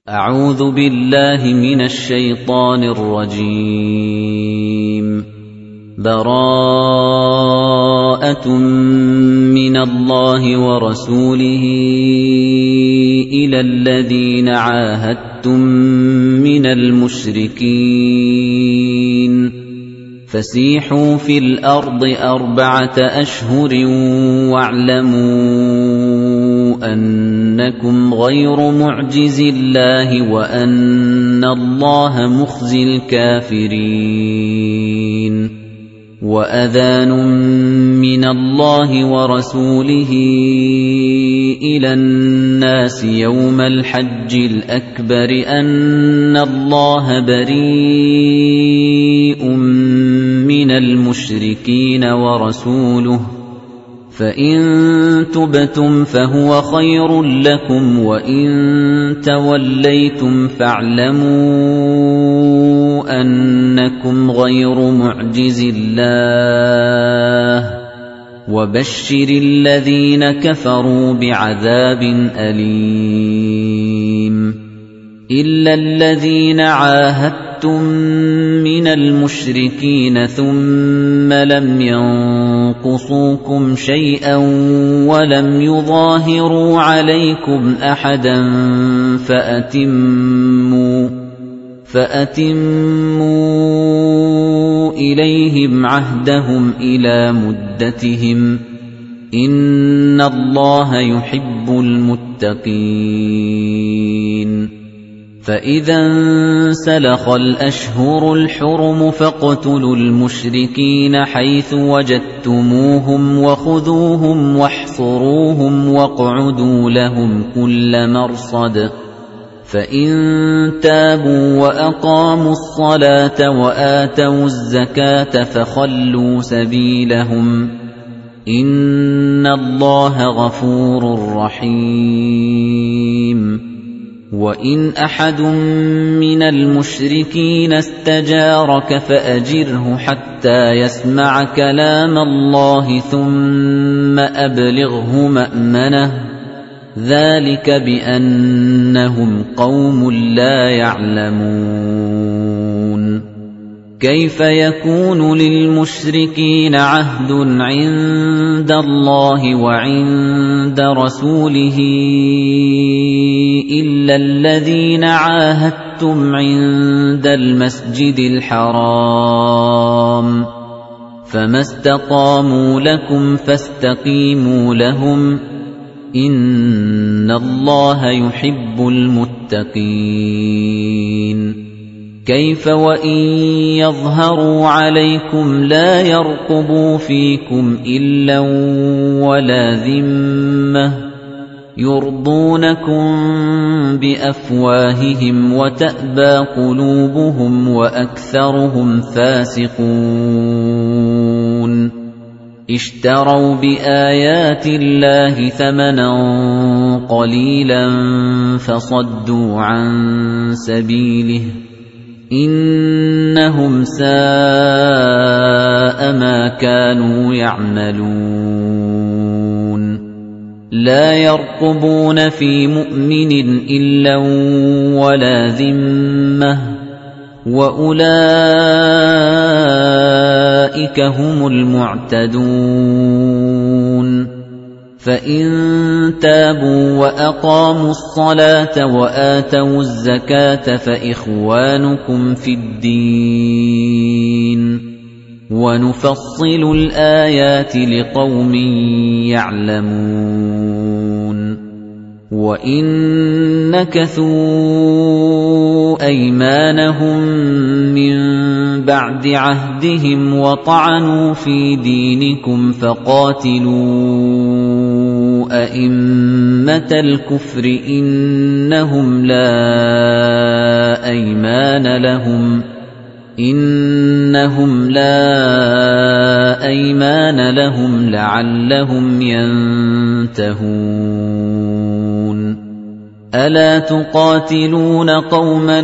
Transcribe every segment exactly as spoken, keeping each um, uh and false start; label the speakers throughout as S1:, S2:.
S1: أعوذ بالله من الشيطان الرجيم. براءة من الله ورسوله إلى الذين عاهدتم من المشركين فسيحوا في الأرض أربعة أشهر واعلموا أنكم غير معجز الله وأن الله مخزي الكافرين. وأذان من الله ورسوله إلى الناس يوم الحج الأكبر أن الله بريء من المشركين ورسوله فإن تبتم فهو خير لكم وإن توليتم فاعلموا أنكم غير معجز الله وبشر الذين كفروا بعذاب أليم. إلا الذين عاهدتم من المشركين ثم لم ينقصوكم شيئا ولم يظاهروا عليكم أحدا فأتموا فأتموا إليهم عهدهم إلى مدتهم إن الله يحب المتقين. فإذا انسلخ الأشهر الحرم فاقتلوا المشركين حيث وجدتموهم وخذوهم واحصروهم واقعدوا لهم كل مرصد فإن تابوا وأقاموا الصلاة وآتوا الزكاة فخلوا سبيلهم إن الله غفور رحيم. وإن أحد من المشركين استجارك فأجره حتى يسمع كلام الله ثم أبلغه مأمنه ذلك بأنهم قوم لا يعلمون. كيف يكون للمشركين عهد عند الله وعند رسوله إلا الذين عاهدتم عند المسجد الحرام فما استقاموا لكم فاستقيموا لهم إن الله يحب المتقين. كيف وإن يظهروا عليكم لا يرقبوا فيكم إلا ولا ذمة يرضونكم بأفواههم وتأبى قلوبهم وأكثرهم فاسقون. اشتروا بآيات الله ثمنا قليلا فصدوا عن سبيله إنهم ساء ما كانوا يعملون. لا يرقبون في مؤمن إلا ولا ذمة وأولئك هم المعتدون. فإن تابوا وأقاموا الصلاة وآتوا الزكاة فإخوانكم في الدين ونفصل الآيات لقوم يعلمون. وإن نكثوا أيمانهم من بعد عهدهم وطعنوا في دينكم فقاتلوا أئمة الكفر إنهم لا أيمان لهم إنهم لا أيمان لهم لعلهم ينتهون. ألا تقاتلون قوما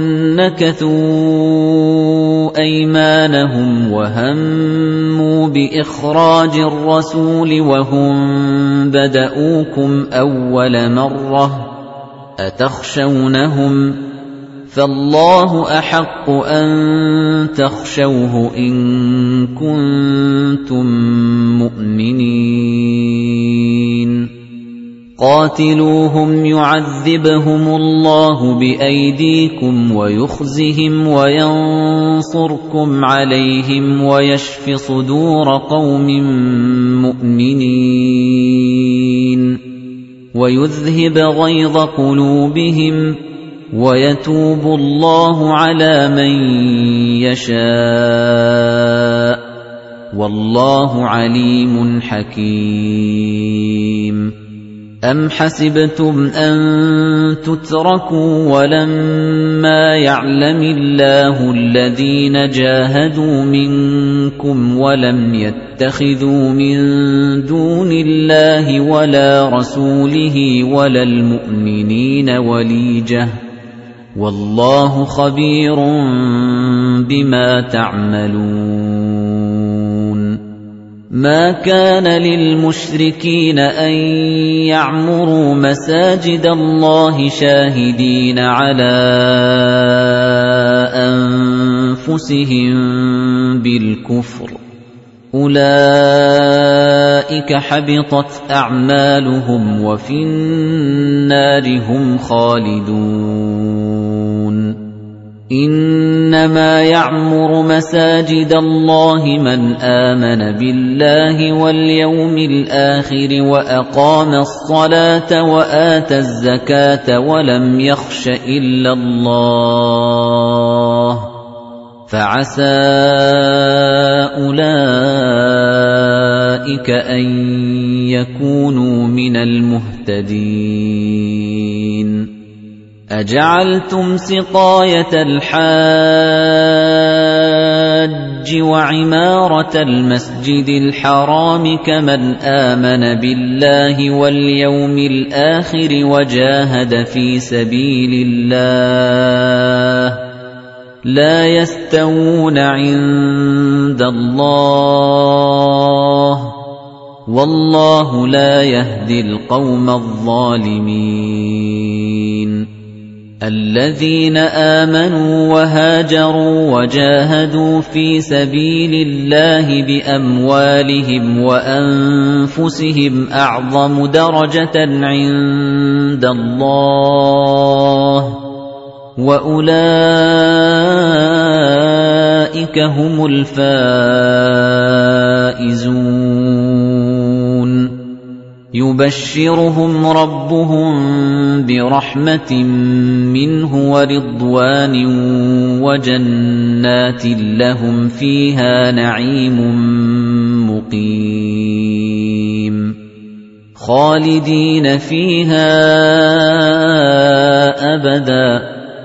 S1: نكثوا أيمانهم وهموا بإخراج الرسول وهم بدؤوكم أول مرة أتخشونهم فالله أحق أن تخشوه إن كنتم مؤمنين قاتلوهم يعذبهم الله بأيديكم ويخزهم وينصركم عليهم ويشف صدور قوم مؤمنين ويذهب غيظ قلوبهم ويتوب الله على من يشاء والله عليم حكيم أم حسبتم أن تتركوا ولما يعلم الله الذين جاهدوا منكم ولم يتخذوا من دون الله ولا رسوله ولا المؤمنين وليجة والله خبير بما تعملون ما كان للمشركين أن يعمروا مساجد الله شاهدين على أنفسهم بالكفر أولئك حبطت أعمالهم وفي النار هم خالدون إنما يعمر مساجد الله من آمن بالله واليوم الآخر وأقام الصلاة وآتى الزكاة ولم يخش إلا الله فعسى أولئك أن يكونوا من المهتدين أجعلتم سقاية الحاج وعمارة المسجد الحرام كمن آمن بالله واليوم الآخر وجاهد في سبيل الله لا يستوون عند الله والله لا يهدي القوم الظالمين الذين آمنوا وهاجروا وجاهدوا في سبيل الله بأموالهم وأنفسهم أعظم درجة عند الله وأولئك هم الفائزون يبشرهم ربهم برحمة منه ورضوان وجنات لهم فيها نعيم مقيم خالدين فيها أبدا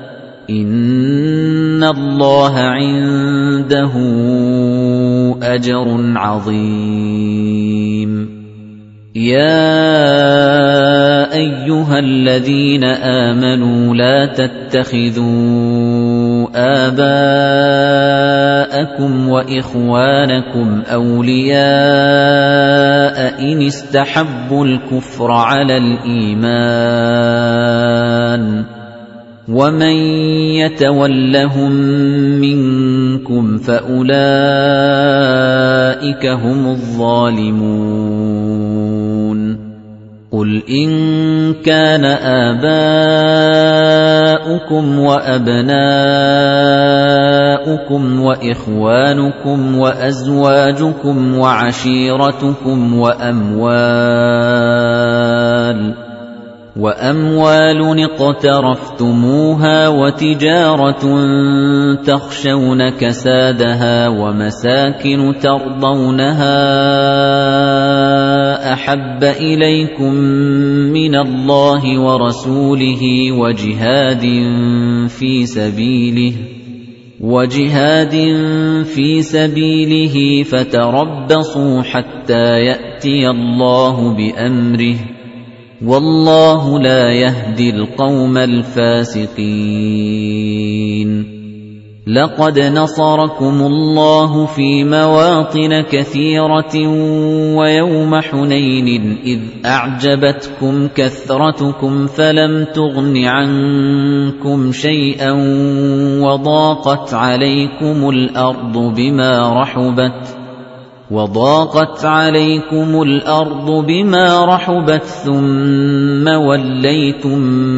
S1: إن الله عنده أجر عظيم يا أيها الذين آمنوا لا تتخذوا آباءكم وإخوانكم أولياء إن استحبوا الكفر على الإيمان ومن يتولهم منكم فأولئك هم الظالمون قل إن كان آباؤكم وأبناؤكم وإخوانكم وأزواجكم وعشيرتكم وأموال وأموال اقترفتموها وتجارة تخشون كسادها ومساكن ترضونها أحب إليكم من الله ورسوله وجهاد في سبيله وجهاد في سبيله فتربصوا حتى يأتي الله بأمره والله لا يهدي القوم الفاسقين لقد نصركم الله في مواطن كثيرة ويوم حنين إذ أعجبتكم كثرتكم فلم تغن عنكم شيئا وضاقت عليكم الأرض بما رحبت وضاقت عليكم الأرض بما رحبت ثم وليتم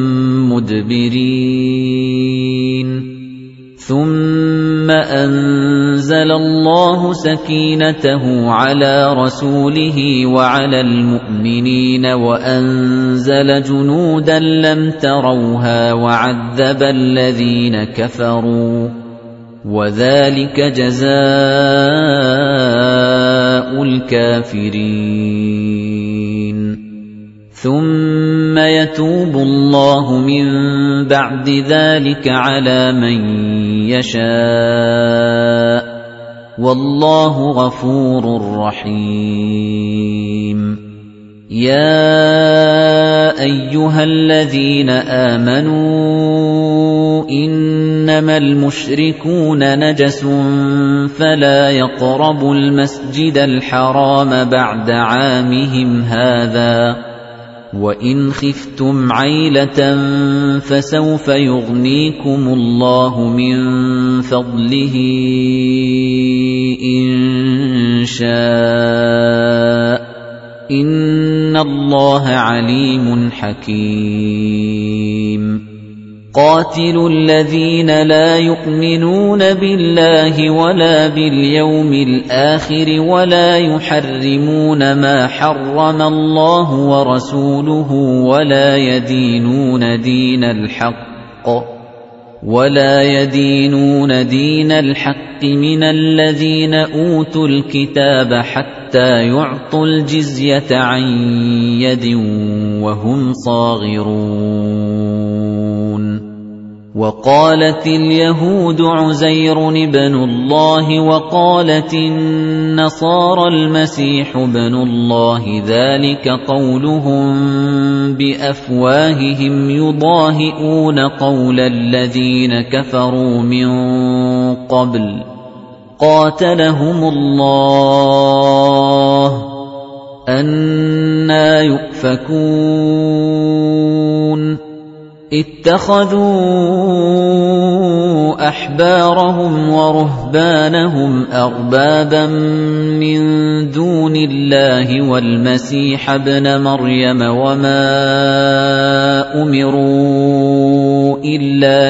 S1: مدبرين ثم أنزل الله سكينته على رسوله وعلى المؤمنين وأنزل جنودا لم تروها وعذب الذين كفروا وذلك جزاء الكافرين ثم يتوب الله من بعد ذلك على من يشاء والله غفور رحيم يا أيها الذين آمنوا إنما المشركون نجس فلا يقربوا المسجد الحرام بعد عامهم هذا وإن خفتم عيلة فسوف يغنيكم الله من فضله إن شاء إن الله عليم حكيم قاتلوا الذين لا يؤمنون بالله ولا باليوم الآخر ولا يحرمون ما حرم الله ورسوله ولا يدينون دين الحق ولا يدينون دين الحق من الذين أوتوا الكتاب حتى يعطوا الجزية عن يد وهم صاغرون وقالت اليهود عزير ابن الله وقالت النصارى المسيح ابن الله ذلك قولهم بأفواههم يضاهئون قول الذين كفروا من قبل قاتلهم الله أنى يؤفكون اتخذوا أحبارهم ورهبانهم أربابا من دون الله والمسيح ابن مريم وما أمروا إلا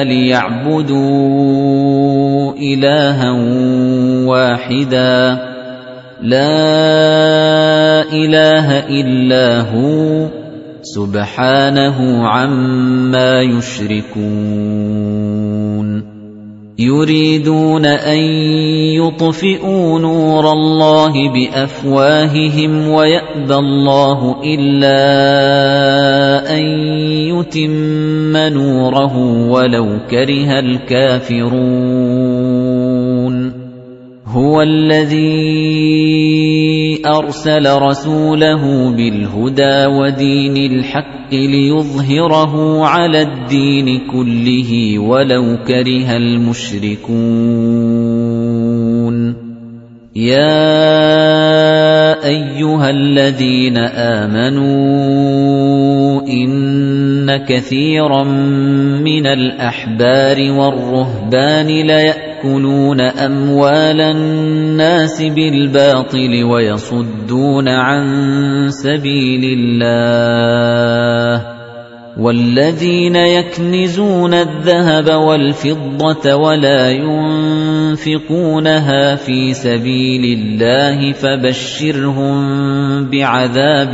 S1: ليعبدوا إلها واحدا لا إله إلا هو سبحانه عما يشركون يريدون أن يطفئوا نور الله بأفواههم ويأبى الله إلا أن يتم نوره ولو كره الكافرون هو الذي أرسل رسوله بالهدى ودين الحق ليظهره على الدين كله ولو كره المشركون يا أيها الذين آمنوا إن كثيرا من الأحبار والرهبان ليأكلون أموال الناس بالباطل ويصدون عن سبيل الله والذين يكنزون الذهب والفضة ولا ينفقونها في سبيل الله فبشرهم بعذاب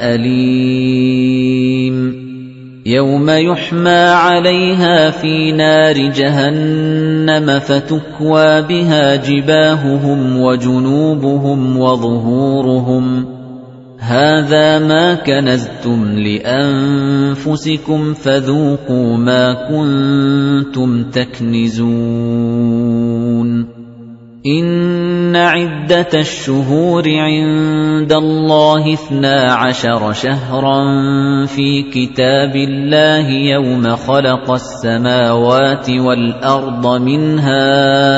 S1: أليم يوم يحمى عليها في نار جهنم فتكوى بها جباههم وجنوبهم وظهورهم هذا ما كنزتم لأنفسكم فذوقوا ما كنتم تكنزون إِنَّ عِدَّةَ الشُّهُورِ عِندَ اللَّهِ اثْنَا عَشَرَ شَهْرًا فِي كِتَابِ اللَّهِ يَوْمَ خَلَقَ السَّمَاوَاتِ وَالْأَرْضَ مِنْهَا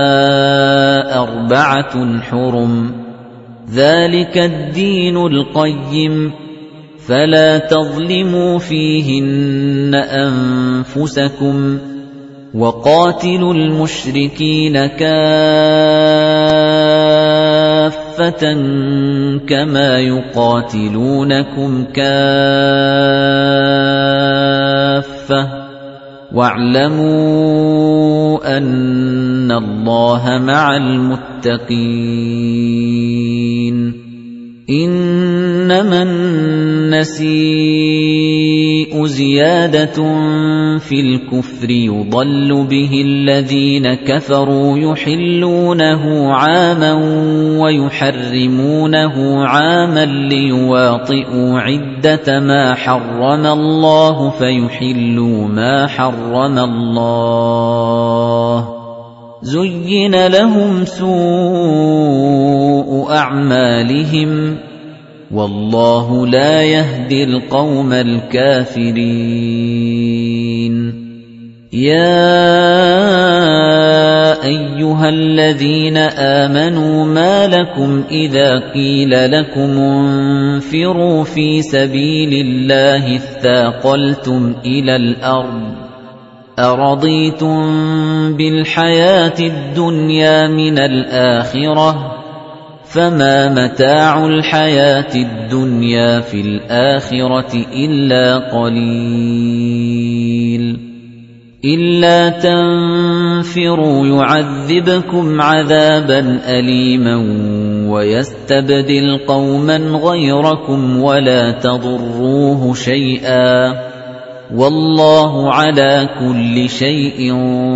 S1: أَرْبَعَةٌ حُرُمٌ ۚ ذَلِكَ الدِّينُ الْقَيِّمُ، فَلَا تَظْلِمُوا فِيهِنَّ أَنفُسَكُمْ ۚ وَقَاتِلُوا الْمُشْرِكِينَ كَافَّةً كَمَا يُقَاتِلُونَكُمْ كَافَّةً ۚ وَاعْلَمُوا أَنَّ اللَّهَ مَعَ الْمُتَّقِينَ. إِنَّمَا النَّسِيءُ زِيَادَةٌ فِي الْكُفْرِ يُضَلُّ بِهِ الَّذِينَ كَفَرُوا يُحِلُّونَهُ عَامًا وَيُحَرِّمُونَهُ عَامًا لِيُوَاطِئُوا عِدَّةَ مَا حَرَّمَ اللَّهُ فَيُحِلُّوا مَا حَرَّمَ اللَّهُ. زُيِّنَ لَهُمْ سُوءُ أَعْمَالِهِمْ، وَاللَّهُ لَا يَهْدِي الْقَوْمَ الْكَافِرِينَ. يَا أَيُّهَا الَّذِينَ آمَنُوا مَا لَكُمْ إِذَا قِيلَ لَكُمُ انفِرُوا فِي سَبِيلِ اللَّهِ اثَّاقَلْتُمْ إِلَى الْأَرْضِ، أَرَضِيتُم بِالْحَيَاةِ الدُّنْيَا مِنَ الْآخِرَةِ، فَمَا مَتَاعُ الْحَيَاةِ الدُّنْيَا فِي الْآخِرَةِ إِلَّا قَلِيلٌ. إِلَّا تَنفِرُوا يُعَذِّبْكُمْ عَذَابًا أَلِيمًا وَيَسْتَبْدِلْ قَوْمًا غَيْرَكُمْ وَلَا تَضُرُّوهُ شَيْئًا، وَاللَّهُ عَلَى كُلِّ شَيْءٍ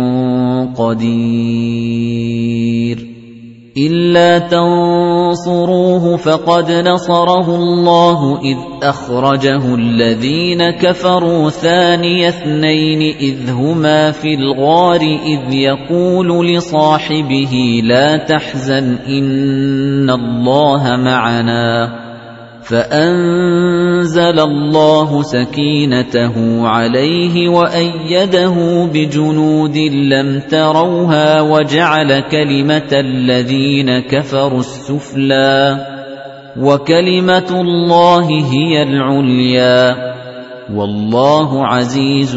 S1: قَدِيرٌ. إِلَّا تَنصُرُوهُ فَقَدْ نَصَرَهُ اللَّهُ إِذْ أَخْرَجَهُ الَّذِينَ كَفَرُوا ثَانِيَ اثْنَيْنِ إِذْ هُمَا فِي الْغَارِ إِذْ يَقُولُ لِصَاحِبِهِ لَا تَحْزَنْ إِنَّ اللَّهَ مَعَنَا، فَأَنزَلَ اللَّهُ سَكِينَتَهُ عَلَيْهِ وَأَيَّدَهُ بِجُنُودٍ لَّمْ تَرَوْهَا وَجَعَلَ كَلِمَةَ الَّذِينَ كَفَرُوا السُّفْلَىٰ ۗ وَكَلِمَةُ اللَّهِ هِيَ الْعُلْيَا ۗ وَاللَّهُ عَزِيزٌ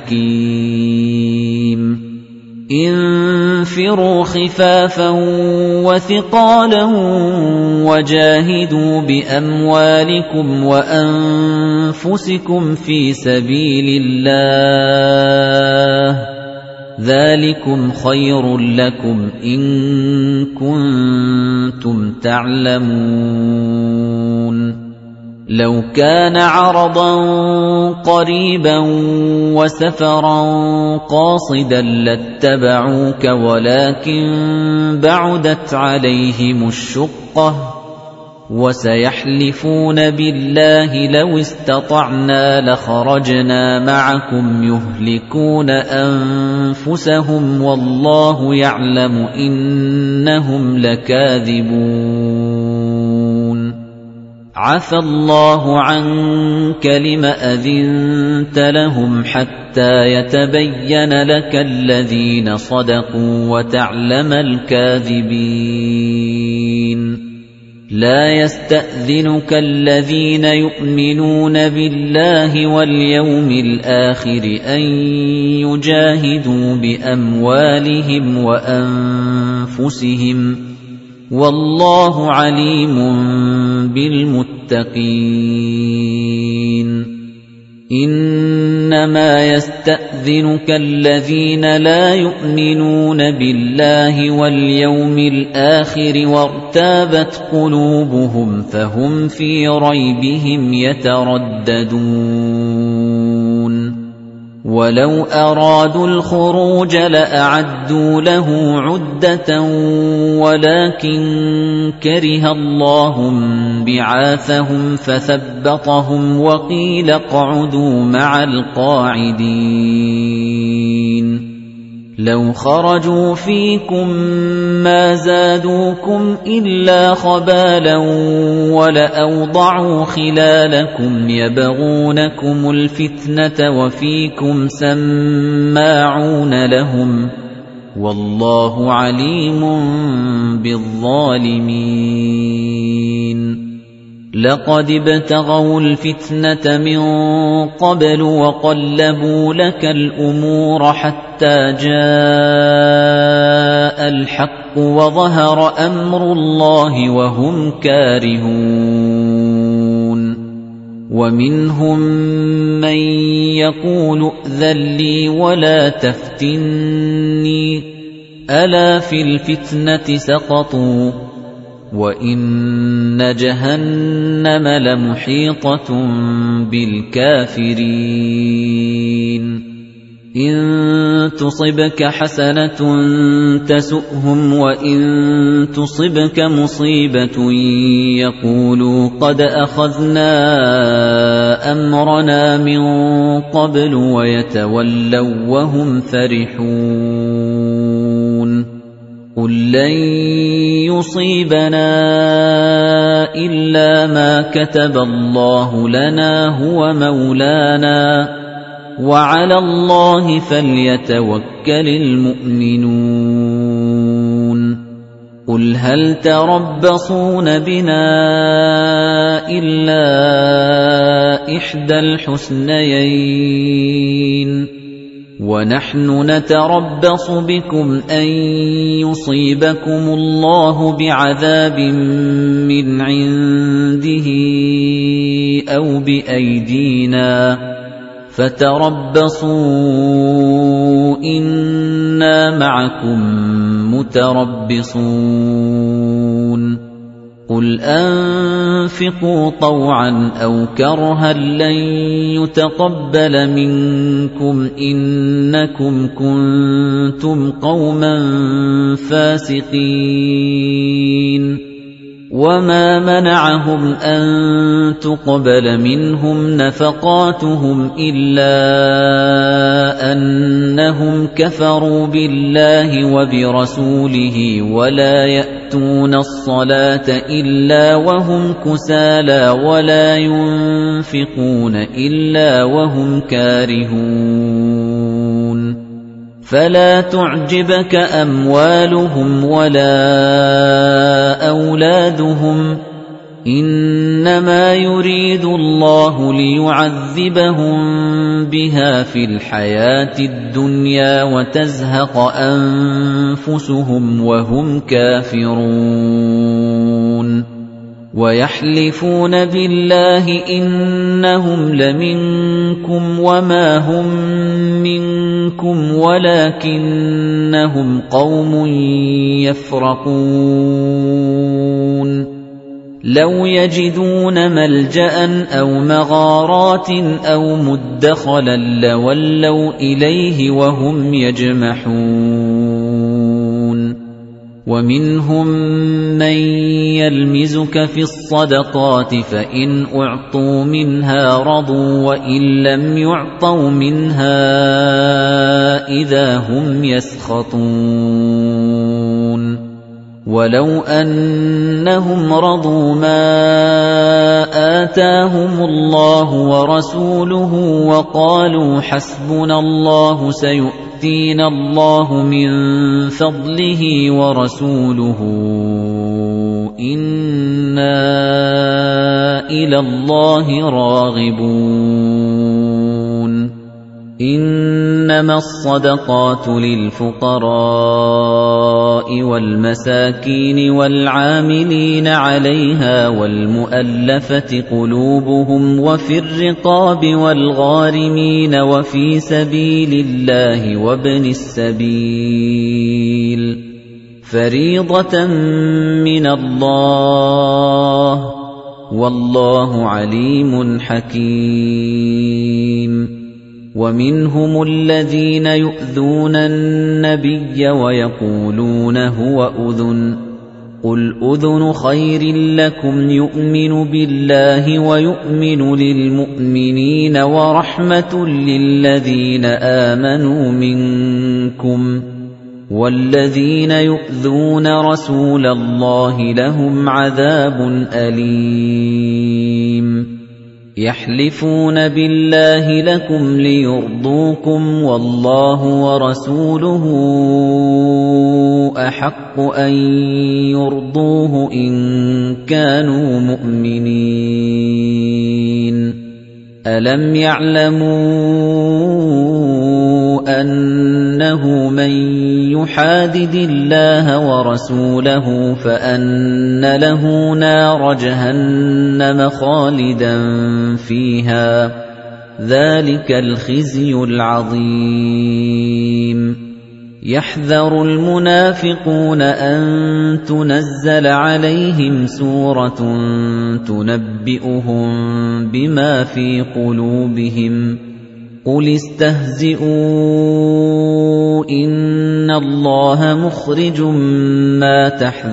S1: حَكِيمٌ. انفِرُوا خِفَافًا وَثِقَالًا وَجَاهِدُوا بِأَمْوَالِكُمْ وَأَنفُسِكُمْ فِي سَبِيلِ اللَّهِ، ذَلِكُمْ خَيْرٌ لَّكُمْ إِن كُنتُمْ تَعْلَمُونَ. لَوْ كَانَ عَرَضًا قَرِيبًا وَسَفَرًا قَاصِدًا لَّاتَّبَعُوكَ وَلَكِن بَعُدَتْ عَلَيْهِمُ الشُّقَّةُ، وَسَيَحْلِفُونَ بِاللَّهِ لَوِ اسْتَطَعْنَا لَخَرَجْنَا مَعَكُمْ يُهْلِكُونَ أَنفُسَهُمْ وَاللَّهُ يَعْلَمُ إِنَّهُمْ لَكَاذِبُونَ. عَفَا اللَّهُ عَنكَ لِمَ أَذِنتَ لَهُمْ حَتَّى يَتَبَيَّنَ لَكَ الَّذِينَ صَدَقُوا وَتَعْلَمَ الْكَاذِبِينَ. لَا يَسْتَأْذِنُكَ الَّذِينَ يُؤْمِنُونَ بِاللَّهِ وَالْيَوْمِ الْآخِرِ أَن يُجَاهِدُوا بِأَمْوَالِهِمْ وَأَنفُسِهِمْ، وَاللَّهُ عَلِيمٌ بِالْمُتَّقِينَ. إِنَّمَا يَسْتَأْذِنُكَ الَّذِينَ لَا يُؤْمِنُونَ بِاللَّهِ وَالْيَوْمِ الْآخِرِ وَارْتَابَتْ قُلُوبُهُمْ فَهُمْ فِي رَيْبِهِمْ يَتَرَدَّدُونَ. وَلَوْ أَرَادُوا الْخُرُوجَ لَأَعَدُّوا لَهُ عُدَّةً وَلَكِن كَرِهَ اللَّهُ انبِعَاثَهُمْ فَثَبَّطَهُمْ وَقِيلَ اقْعُدُوا مَعَ الْقَاعِدِينَ. لَوْ خَرَجُوا فِيكُم مَّا زَادُوكُمْ إِلَّا خَبَالًا وَلَأَوْضَعُوا خِلَالَكُمْ يَبْغُونَكُمُ الْفِتْنَةَ وَفِيكُمْ سَمَّاعُونَ لَهُمْ وَاللَّهُ عَلِيمٌ بِالظَّالِمِينَ لَقَدِ ابْتَغَوُا الْفِتْنَةَ مِن قَبْلُ وَقَلَّبُوا لَكَ الْأُمُورَ حَتَّىٰ جَاءَ الْحَقُّ وَظَهَرَ أَمْرُ اللَّهِ وَهُمْ كَارِهُونَ وَمِنْهُم مَّن يَقُولُ ائْذَن لِّي وَلَا تَفْتِنِّي أَلَا فِي الْفِتْنَةِ سَقَطُوا وَإِنَّ جَهَنَّمَ لَمُحِيطَةٌ بِالْكَافِرِينَ إِن تُصِبْكَ حَسَنَةٌ تَسُؤْهُمْ وَإِن تُصِبْكَ مُصِيبَةٌ يَقُولُوا قَدْ أَخَذْنَا أَمْرَنَا مِن قَبْلُ وَيَتَوَلَّوا وَهُمْ فَرِحُونَ قُل لَّن يُصِيبَنَا إِلَّا مَا كَتَبَ اللَّهُ لَنَا هُوَ مَوْلَانَا وَعَلَى اللَّهِ فَلْيَتَوَكَّلِ الْمُؤْمِنُونَ قُلْ هَلْ تَرَبَّصُونَ بِنَا إِلَّا إِحْدَى الْحُسْنَيَيْنِ وَنَحْنُ نَتَرَبَّصُ بِكُمْ أَن يُصِيبَكُمُ اللَّهُ بِعَذَابٍ مِّنْ عِندِهِ أَوْ بِأَيْدِينَا فَتَرَبَّصُوا إِنَّا مَعَكُمْ مُتَرَبِّصُونَ قُلْ أَنفِقُوا طَوْعًا أَوْ كَرْهًا لَّن يُتَقَبَّلَ مِنكُمْ إِنَّكُمْ كُنتُمْ قَوْمًا فَاسِقِينَ وَمَا مَنَعَهُمْ أَن تُقْبَلَ مِنْهُمْ نَفَقَاتُهُمْ إِلَّا أَنَّهُمْ كَفَرُوا بِاللَّهِ وَبِرَسُولِهِ وَلَا يَأْتُونَ الصَّلَاةَ إِلَّا وَهُمْ كُسَالَىٰ وَلَا يُنفِقُونَ إِلَّا وَهُمْ كَارِهُونَ فَلَا تُعْجِبْكَ أَمْوَالُهُمْ وَلَا أَوْلَادُهُمْ إِنَّمَا يُرِيدُ اللَّهُ لِيُعَذِّبَهُم بِهَا فِي الْحَيَاةِ الدُّنْيَا وَتَزْهَقَ أَنفُسُهُمْ وَهُمْ كَافِرُونَ وَيَحْلِفُونَ بِاللَّهِ إِنَّهُمْ لَمِنكُمْ وَمَا هُمْ مِنكُمْ وَلَكِنَّهُمْ قَوْمٌ يَفْرَقُونَ لَوْ يَجِدُونَ مَلْجَأً أَوْ مَغَارَاتٍ أَوْ مُدَّخَلًا لَّوَلَّوْا إِلَيْهِ وَهُمْ يَجْمَحُونَ وَمِنْهُم مَّن يَلْمِزُكَ فِي الصَّدَقَاتِ فَإِنْ أُعْطُوا مِنْهَا رَضُوا وَإِن لَّمْ يُعْطَوْا مِنْهَا إِذَا هُمْ يَسْخَطُونَ وَلَوْ أَنَّهُمْ رَضُوا مَا آتَاهُمُ اللَّهُ وَرَسُولُهُ وَقَالُوا حَسْبُنَا اللَّهُ سَيُؤْتِينَا اللَّهُ مِن فَضْلِهِ وَرَسُولُهُ إِنَّا إِلَى اللَّهِ رَاغِبُونَ إِنَّمَا الصَّدَقَاتُ لِلْفُقَرَاءِ وَالْمَسَاكِينِ وَالْعَامِلِينَ عَلَيْهَا وَالْمُؤَلَّفَةِ قُلُوبُهُمْ وَفِي الرِّقَابِ وَالْغَارِمِينَ وَفِي سَبِيلِ اللَّهِ وَابْنِ السَّبِيلِ فَرِيضَةً مِّنَ اللَّهِ وَاللَّهُ عَلِيمٌ حَكِيمٌ وَمِنْهُمُ الَّذِينَ يُؤْذُونَ النَّبِيَّ وَيَقُولُونَ هُوَ أُذُنٌ قُلْ أُذُنُ خَيْرٍ لَّكُمْ يُؤْمِنُ بِاللَّهِ وَيُؤْمِنُ لِلْمُؤْمِنِينَ وَرَحْمَةٌ لِّلَّذِينَ آمَنُوا مِنكُمْ ۚ وَالَّذِينَ يُؤْذُونَ رَسُولَ اللَّهِ لَهُمْ عَذَابٌ أَلِيمٌ يَحْلِفُونَ بِاللَّهِ لَكُمْ لِيُرْضُوكُمْ وَاللَّهُ وَرَسُولُهُ أَحَقُّ أَن يُرْضُوهُ إِن كَانُوا مُؤْمِنِينَ أَلَمْ يَعْلَمُوا أَنَّهُ مَن يُحَادِدِ اللَّهَ وَرَسُولَهُ فَأَنَّ لَهُ نَارَ جَهَنَّمَ خَالِدًا فِيهَا ۚ ذَلِكَ الْخِزْيُ الْعَظِيمُ يَحْذَرُ الْمُنَافِقُونَ أَن تُنَزَّلَ عَلَيْهِمْ سُورَةٌ تُنَبِّئُهُم بِمَا فِي قُلُوبِهِمْ ۚ قُلِ اسْتَهْزِئُوا إِنَّ اللَّهَ مُخْرِجٌ مَّا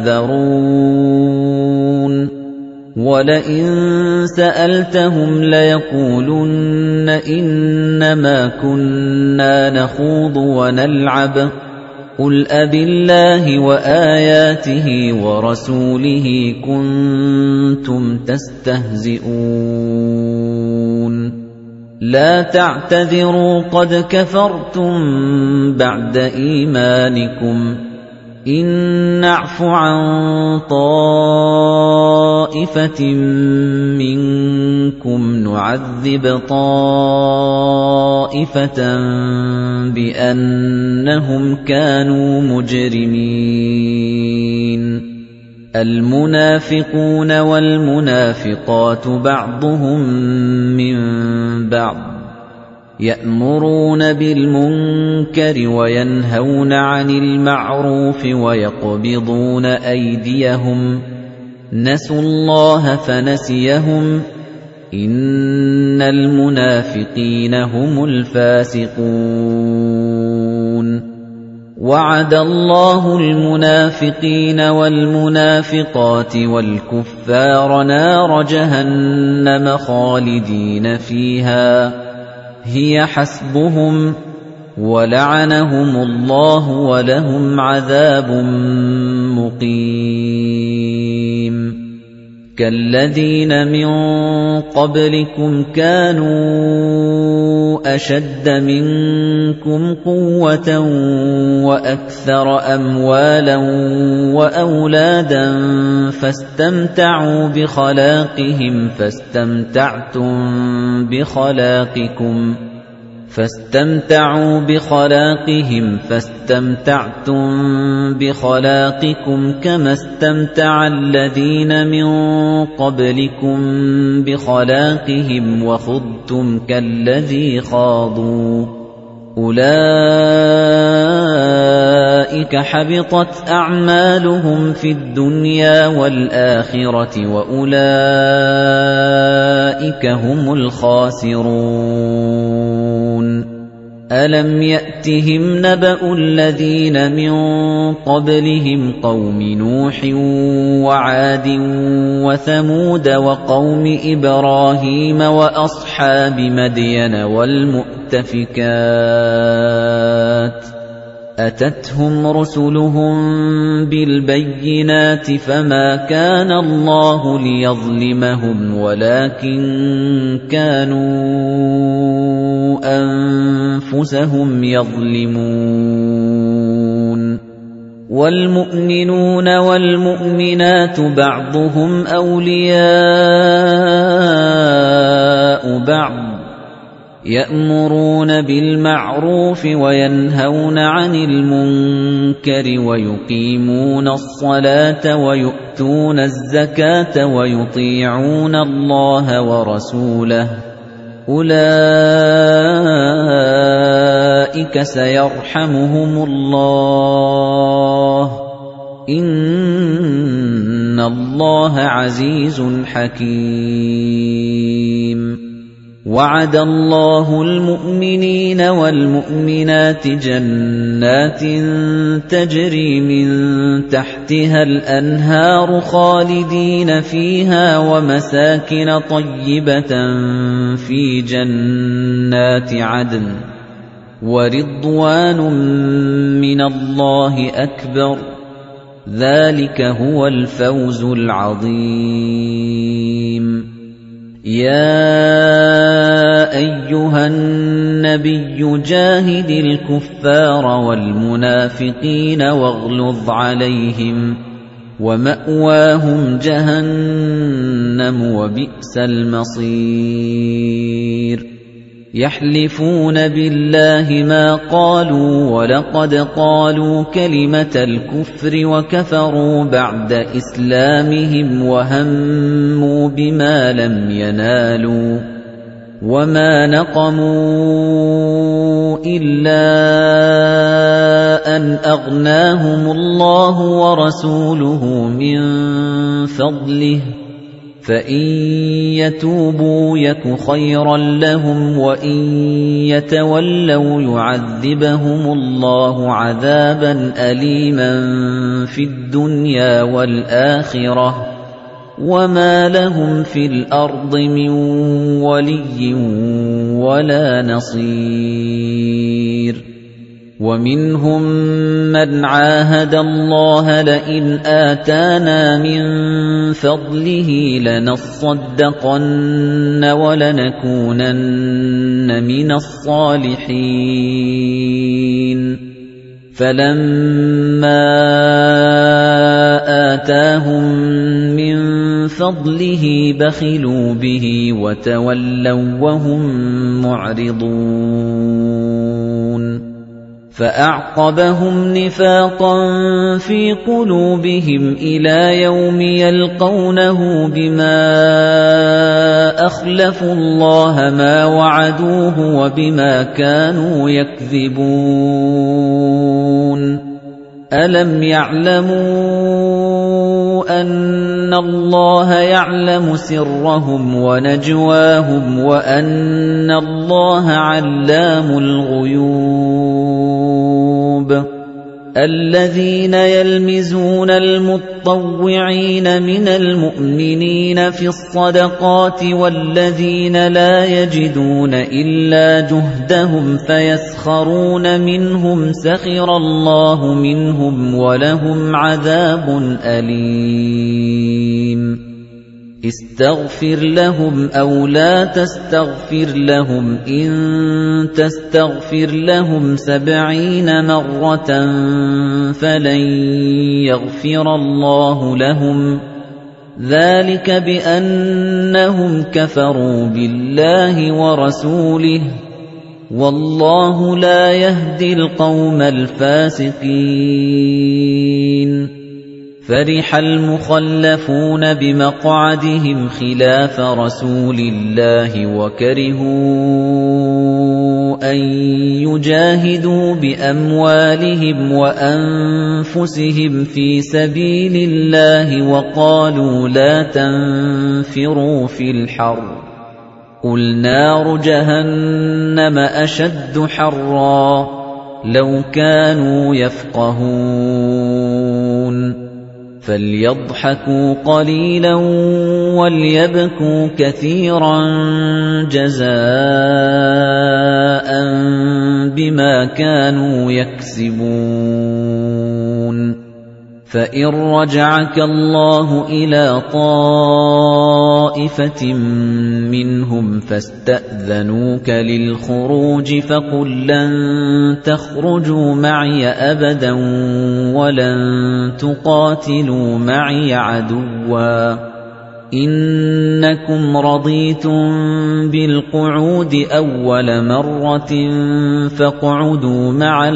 S1: تَحْذَرُونَ وَلَئِن سَأَلْتَهُمْ لَيَقُولُنَّ إِنَّمَا كُنَّا نَخُوضُ وَنَلْعَبُ ۚ قُلْ أَبِاللَّهِ وَآيَاتِهِ وَرَسُولِهِ كُنتُمْ تَسْتَهْزِئُونَ لَا تَعْتَذِرُوا قَدْ كَفَرْتُم بَعْدَ إِيمَانِكُمْ ۚ إِن نَّعْفُ عَن طَائِفَةٍ مِّنكُمْ نُعَذِّبْ طَائِفَةً بِأَنَّهُمْ كَانُوا مُجْرِمِينَ الْمُنَافِقُونَ وَالْمُنَافِقَاتُ بَعْضُهُم مِّن بَعْضٍ يَأْمُرُونَ بِالْمُنكَرِ وَيَنْهَوْنَ عَنِ الْمَعْرُوفِ وَيَقْبِضُونَ أَيْدِيَهُمْ ۚ نَسُوا اللَّهَ فَنَسِيَهُمْ ۗ إِنَّ الْمُنَافِقِينَ هُمُ الْفَاسِقُونَ وَعَدَ اللَّهُ الْمُنَافِقِينَ وَالْمُنَافِقَاتِ وَالْكُفَّارَ نَارَ جَهَنَّمَ خَالِدِينَ فِيهَا ۚ هِيَ حَسْبُهُمْ ۚ وَلَعَنَهُمُ اللَّهُ وَلَهُمْ عَذَابٌ مُّقِيمٌ كَالَّذِينَ مِن قَبْلِكُمْ كَانُوا أَشَدَّ مِنكُمْ قُوَّةً وَأَكْثَرَ أَمْوَالًا وَأَوْلَادًا فَاسْتَمْتَعُوا بِخَلَاقِهِمْ فَاسْتَمْتَعْتُم بِخَلَاقِكُمْ فاستمتعوا بخلاقهم فاستمتعتم بخلاقكم كما استمتع الذين من قبلكم بخلاقهم وخضتم كالذي خاضوا أولئك حبطت أعمالهم في الدنيا والآخرة وأولئك هم الخاسرون ألم يأتهم نبأ الذين من قبلهم قوم نوح وعاد وثمود وقوم إبراهيم وأصحاب مدين والمؤتفكات أتتهم رسلهم بالبينات فما كان الله ليظلمهم ولكن كانوا أنفسهم يظلمون والمؤمنون والمؤمنات بعضهم أولياء بعض يأمرون بالمعروف وينهون عن المنكر ويقيمون الصلاة ويؤتون الزكاة ويطيعون الله ورسوله أولئك سيرحمهم الله إن الله عزيز حكيم وَعَدَ اللَّهُ الْمُؤْمِنِينَ وَالْمُؤْمِنَاتِ جَنَّاتٍ تَجْرِي مِن تَحْتِهَا الْأَنْهَارُ خَالِدِينَ فِيهَا وَمَسَاكِنَ طَيِّبَةً فِي جَنَّاتِ عَدْنٍ وَرِضْوَانٌ مِّنَ اللَّهِ أَكْبَرُ ۚ ذَلِكَ هُوَ الْفَوْزُ الْعَظِيمُ. يَا أَيُّهَا النَّبِيُّ جَاهِدِ الْكُفَّارَ وَالْمُنَافِقِينَ وَاغْلُظْ عَلَيْهِمْ ۚ وَمَأْوَاهُمْ جَهَنَّمُ ۖ وَبِئْسَ الْمَصِيرُ. يَحْلِفُونَ بِاللَّهِ مَا قَالُوا وَلَقَدْ قَالُوا كَلِمَةَ الْكُفْرِ وَكَفَرُوا بَعْدَ إِسْلَامِهِمْ وَهَمُّوا بِمَا لَمْ يَنَالُوا ۚ وَمَا نَقَمُوا إِلَّا أَنْ أَغْنَاهُمُ اللَّهُ وَرَسُولُهُ مِن فَضْلِهِ ۚ فَإِن يَتُوبُوا يَكُ خَيْرًا لَّهُمْ وَإِن يَتَوَلَّوْا يُعَذِّبْهُمُ اللَّهُ عَذَابًا أَلِيمًا فِي الدُّنْيَا وَالْآخِرَةِ ۚ وَمَا لَهُمْ فِي الْأَرْضِ مِن وَلِيٍّ وَلَا نَصِيرٍ. وَمِنْهُم مَّنْ عَاهَدَ اللَّهَ لَئِنْ آتَانَا مِن فَضْلِهِ لَنَصَّدَّقَنَّ وَلَنَكُونَنَّ مِنَ الصَّالِحِينَ فَلَمَّا آتَاهُم مِّن فَضْلِهِ بَخِلُوا بِهِ وَتَوَلَّوا وَّهُم مُّعْرِضُونَ فَأَعْقَبَهُمْ نِفَاقًا فِي قُلُوبِهِمْ إِلَىٰ يَوْمِ يَلْقَوْنَهُ بِمَا أَخْلَفُوا اللَّهَ مَا وَعَدُوهُ وَبِمَا كَانُوا يَكْذِبُونَ. أَلَمْ يَعْلَمُوا أَنَّ اللَّهَ يَعْلَمُ سِرَّهُمْ وَنَجْوَاهُمْ وَأَنَّ اللَّهَ عَلَّامُ الْغُيُوبِ. الَّذِينَ يَلْمِزُونَ الْمُطَّوِّعِينَ مِنَ الْمُؤْمِنِينَ فِي الصَّدَقَاتِ وَالَّذِينَ لَا يَجِدُونَ إِلَّا جُهْدَهُمْ فَيَسْخَرُونَ مِنْهُمْ سَخِرَ اللَّهُ مِنْهُمْ وَلَهُمْ عَذَابٌ أَلِيمٌ. اسْتَغْفِرْ لَهُمْ أَوْ لَا تَسْتَغْفِرْ لَهُمْ إِن تَسْتَغْفِرْ لَهُمْ سَبْعِينَ مَرَّةً فَلَن يَغْفِرَ اللَّهُ لَهُمْ ۚ ذَلِكَ بِأَنَّهُمْ كَفَرُوا بِاللَّهِ وَرَسُولِهِ ۗ وَاللَّهُ لَا يَهْدِي الْقَوْمَ الْفَاسِقِينَ. فَرِحَ الْمُخَلَّفُونَ بِمَقْعَدِهِمْ خِلَافَ رَسُولِ اللَّهِ وَكَرِهُوا أَن يُجَاهِدُوا بِأَمْوَالِهِمْ وَأَنفُسِهِمْ فِي سَبِيلِ اللَّهِ وَقَالُوا لَا تَنفِرُوا فِي الْحَرِّ ۗ قُلْ نَارُ جَهَنَّمَ أَشَدُّ حَرًّا ۚ لَّوْ كَانُوا يَفْقَهُونَ. فَلْيَضْحَكُوا قَلِيلًا وَلْيَبْكُوا كَثِيرًا جَزَاءً بِمَا كَانُوا يَكْسِبُونَ. فَإِن رَّجَعَكَ اللَّهُ إِلَىٰ طَائِفَةٍ مِّنْهُمْ فَاسْتَأْذَنُوكَ لِلْخُرُوجِ فَقُل لَّن تَخْرُجُوا مَعِيَ أَبَدًا وَلَن تُقَاتِلُوا مَعِيَ عَدُوًّا ۖ إِنَّكُمْ رَضِيتُم بِالْقُعُودِ أَوَّلَ مَرَّةٍ فَاقْعُدُوا مَعَ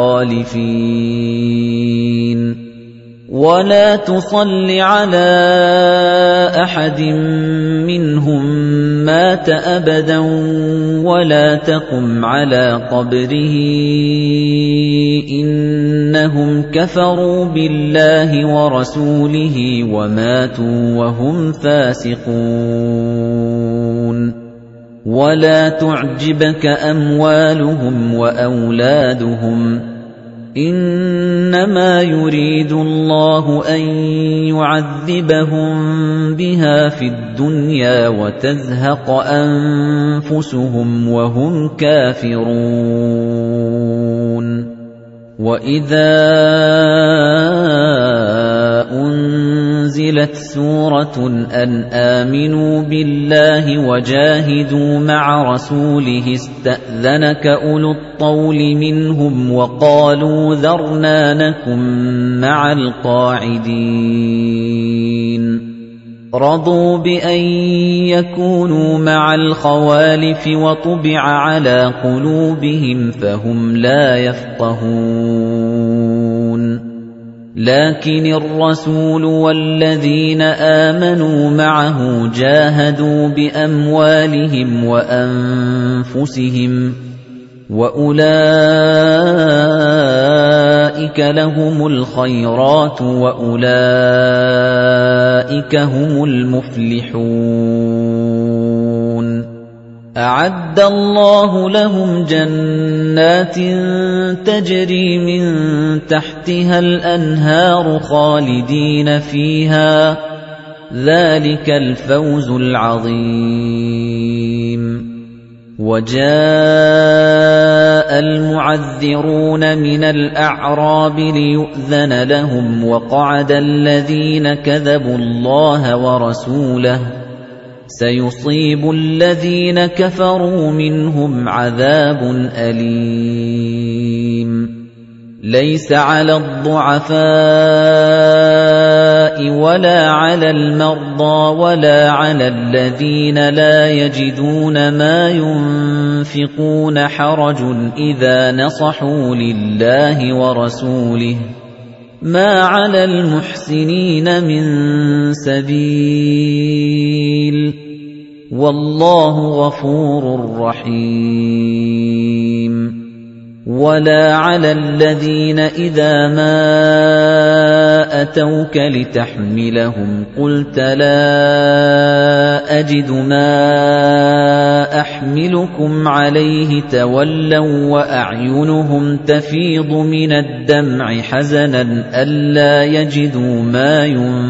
S1: الْخَالِفِينَ. وَلَا تُصَلِّ عَلَىٰ أَحَدٍ مِّنْهُم مَّاتَ أَبَدًا وَلَا تَقُمْ عَلَىٰ قَبْرِهِ ۖ إِنَّهُمْ كَفَرُوا بِاللَّهِ وَرَسُولِهِ وَمَاتُوا وَهُمْ فَاسِقُونَ. وَلَا تُعْجِبْكَ أَمْوَالُهُمْ وَأَوْلَادُهُمْ ۚ إِنَّمَا يُرِيدُ اللَّهُ أَن يُعَذِّبَهُم بِهَا فِي الدُّنْيَا وَتَزْهَقَ أَنفُسُهُمْ وَهُمْ كَافِرُونَ. وَإِذَا أُنزِلَتْ سُورَةٌ أَنْ آمِنُوا بِاللَّهِ وَجَاهِدُوا مَعَ رَسُولِهِ اسْتَأْذَنَكَ أُولُو الطَّوْلِ مِنْهُمْ وَقَالُوا ذَرْنَا نَكُن مَّعَ الْقَاعِدِينَ. رَضُوا بِأَن يَكُونُوا مَعَ الْخَوَالِفِ وَطُبِعَ عَلَىٰ قُلُوبِهِمْ فَهُمْ لَا يَفْقَهُونَ. لَكِنِ الرَّسُولُ وَالَّذِينَ آمَنُوا مَعَهُ جَاهَدُوا بِأَمْوَالِهِمْ وَأَنفُسِهِمْ ۚ وَأُولَٰئِكَ لَهُمُ الْخَيْرَاتُ وَأُولَٰئِكَ هُمُ الْمُفْلِحُونَ. أَعَدَّ اللَّهُ لَهُمْ جَنَّاتٍ تَجْرِي مِن تَحْتِهَا الْأَنْهَارُ خَالِدِينَ فِيهَا ۚ ذَلِكَ الْفَوْزُ الْعَظِيمُ. وَجَاءَ الْمُعَذِّرُونَ مِنَ الْأَعْرَابِ لِيُؤْذَنَ لَهُمْ وَقَعَدَ الَّذِينَ كَذَبُوا اللَّهَ وَرَسُولَهُ ۚ سَيُصِيبُ الَّذِينَ كَفَرُوا مِنْهُمْ عَذَابٌ أَلِيمٌ. لَيْسَ عَلَى الضُّعَفَاءِ وَلَا عَلَى الْمَرْضَىٰ وَلَا عَلَى الَّذِينَ لَا يَجِدُونَ مَا يُنفِقُونَ حَرَجٌ إِذَا نَصَحُوا لِلَّهِ وَرَسُولِهِ ۚ مَا عَلَى الْمُحْسِنِينَ مِن سَبِيلٍ ۚ وَاللَّهُ غَفُورٌ رَّحِيمٌ. وَلَا عَلَى الَّذِينَ إِذَا مَا أَتَوْكَ لِتَحْمِلَهُمْ قُلْتَ لَا أَجِدُ مَا أَحْمِلُكُمْ عَلَيْهِ تَوَلَّوا وَّأَعْيُنُهُمْ تَفِيضُ مِنَ الدَّمْعِ حَزَنًا أَلَّا يَجِدُوا مَا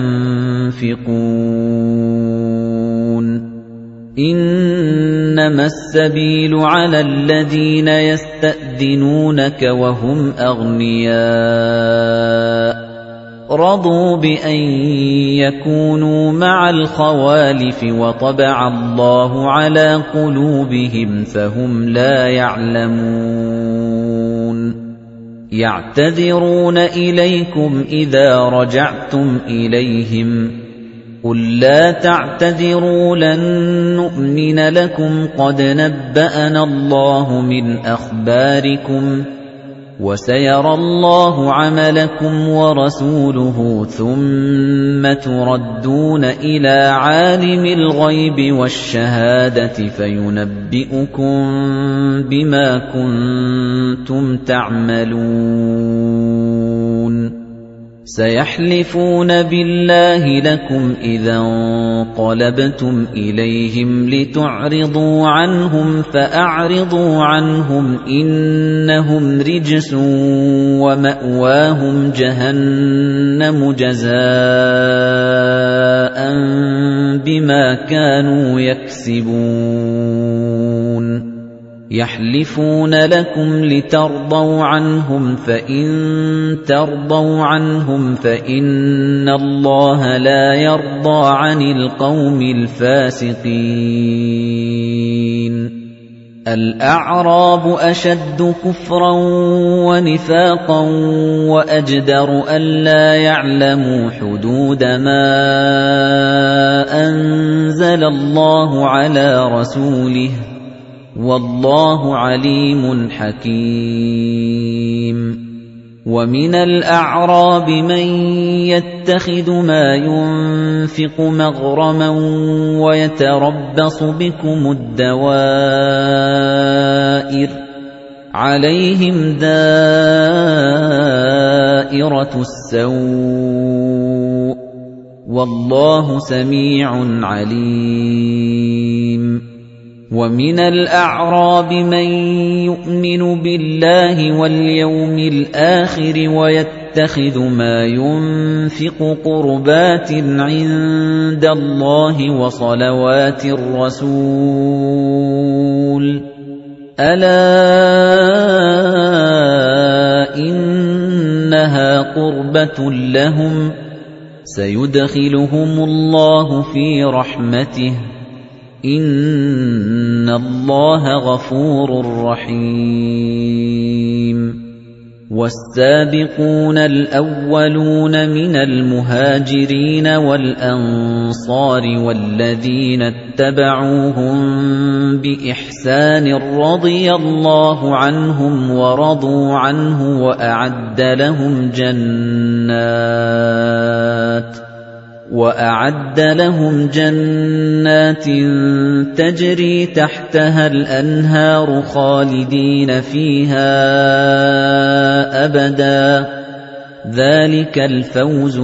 S1: يُنفِقُونَ. إِنَّمَا السَّبِيلُ عَلَى الَّذِينَ يَسْتَأْذِنُونَكَ وَهُمْ أَغْنِيَاءُ رَضُوا بِأَن يَكُونُوا مَعَ الْخَوَالِفِ وَطَبَعَ اللَّهُ عَلَىٰ قُلُوبِهِمْ فَهُمْ لَا يَعْلَمُونَ. يَعْتَذِرُونَ إِلَيْكُمْ إِذَا رَجَعْتُمْ إِلَيْهِمْ ۚ قُل لَّا تَعْتَذِرُوا لَن نُّؤْمِنَ لَكُمْ قَدْ نَبَّأَنَا اللَّهُ مِنْ أَخْبَارِكُمْ ۚ وَسَيَرَى اللَّهُ عَمَلَكُمْ وَرَسُولُهُ ثُمَّ تُرَدُّونَ إِلَىٰ عَالِمِ الْغَيْبِ وَالشَّهَادَةِ فَيُنَبِّئُكُم بِمَا كُنتُمْ تَعْمَلُونَ. سَيَحْلِفُونَ بِاللَّهِ لَكُمْ إِذَا انقَلَبْتُمْ إِلَيْهِمْ لِتُعْرِضُوا عَنْهُمْ فَأَعْرِضُوا عَنْهُمْ ۖ إِنَّهُمْ رِجْسٌ وَمَأْوَاهُمْ جَهَنَّمُ جَزَاءً بِمَا كَانُوا يَكْسِبُونَ. يَحْلِفُونَ لَكُمْ لِتَرْضَوْا عَنْهُمْ ۖ فَإِن تَرْضَوْا عَنْهُمْ فَإِنَّ اللَّهَ لَا يَرْضَىٰ عَنِ الْقَوْمِ الْفَاسِقِينَ. الْأَعْرَابُ أَشَدُّ كُفْرًا وَنِفَاقًا وَأَجْدَرُ أَلَّا يَعْلَمُوا حُدُودَ مَا أَنزَلَ اللَّهُ عَلَىٰ رَسُولِهِ ۗ وَاللَّهُ عَلِيمٌ حَكِيمٌ. وَمِنَ الْأَعْرَابِ مَن يَتَّخِذُ مَا يُنفِقُ مَغْرَمًا وَيَتَرَبَّصُ بِكُمُ الدَّوَائِرَ ۚ عَلَيْهِمْ دَائِرَةُ السَّوْءِ ۗ وَاللَّهُ سَمِيعٌ عَلِيمٌ. وَمِنَ الْأَعْرَابِ مَن يُؤْمِنُ بِاللَّهِ وَالْيَوْمِ الْآخِرِ وَيَتَّخِذُ مَا يُنفِقُ قُرُبَاتٍ عِندَ اللَّهِ وَصَلَوَاتِ الرَّسُولِ ۚ أَلَا إِنَّهَا قُرْبَةٌ لَّهُمْ ۚ سَيُدْخِلُهُمُ اللَّهُ فِي رَحْمَتِهِ ۗ إِنَّ اللَّهَ غَفُورٌ رَّحِيمٌ. وَالسَّابِقُونَ الْأَوَّلُونَ مِنَ الْمُهَاجِرِينَ وَالْأَنصَارِ وَالَّذِينَ اتَّبَعُوهُم بِإِحْسَانٍ رَّضِيَ اللَّهُ عَنْهُمْ وَرَضُوا عَنْهُ وَأَعَدَّ لَهُمْ جَنَّاتٍ وَأَعَدَّ لَهُمْ جَنَّاتٍ تَجْرِي تَحْتَهَا الْأَنْهَارُ خَالِدِينَ فِيهَا أَبَدًا ۚ ذَلِكَ الْفَوْزُ